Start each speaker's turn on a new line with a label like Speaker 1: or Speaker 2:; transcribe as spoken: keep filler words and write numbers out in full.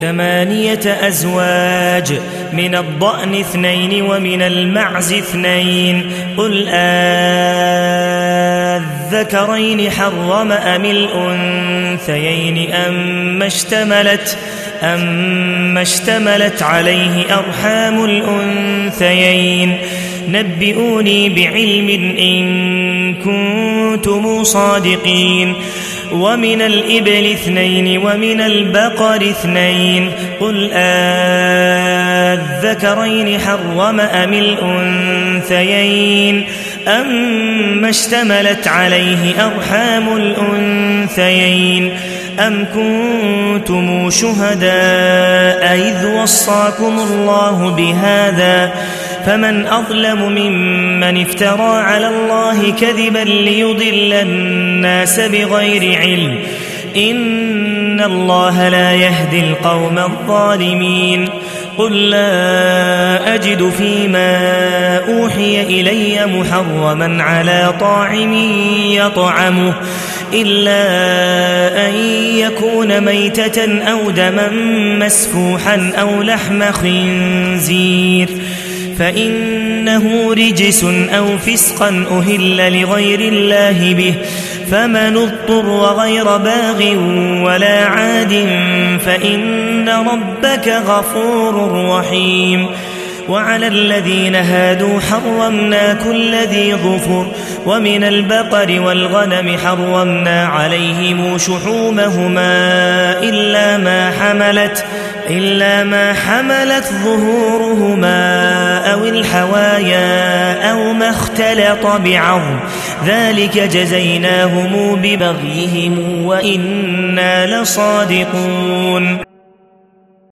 Speaker 1: ثمانية أزواج من الضأن اثنين ومن المعز اثنين قل أذكرين حرم أم الأنثيين أم اشتملت, أم اشتملت عليه أرحام الأنثيين نبئوني بعلم إن كنتم صادقين ومن الإبل اثنين ومن البقر اثنين قل أذكرين حرم أم الأنثيين أم اشتملت عليه أرحام الأنثيين أم كنتم شهداء إذ وصاكم الله بهذا فمن أظلم ممن افترى على الله كذبا ليضل الناس بغير علم إن الله لا يهدي القوم الظالمين قل لا أجد فيما أوحي إلي محرما على طاعم يطعمه إلا أن يكون ميتة أو دما مسفوحا أو لحم خنزير فإنه رجس أو فسقا أهل لغير الله به فمن اضطر غير باغ ولا عاد فإن ربك غفور رحيم وعلى الذين هادوا حرمنا كل ذي ظفر ومن البقر والغنم حرمنا عليهم شحومهما إلا ما حملت إلا ما حملت ظهورهما أو الحوايا أو ما اختلط بعظم ذلك جزيناهم ببغيهم وإنا لصادقون.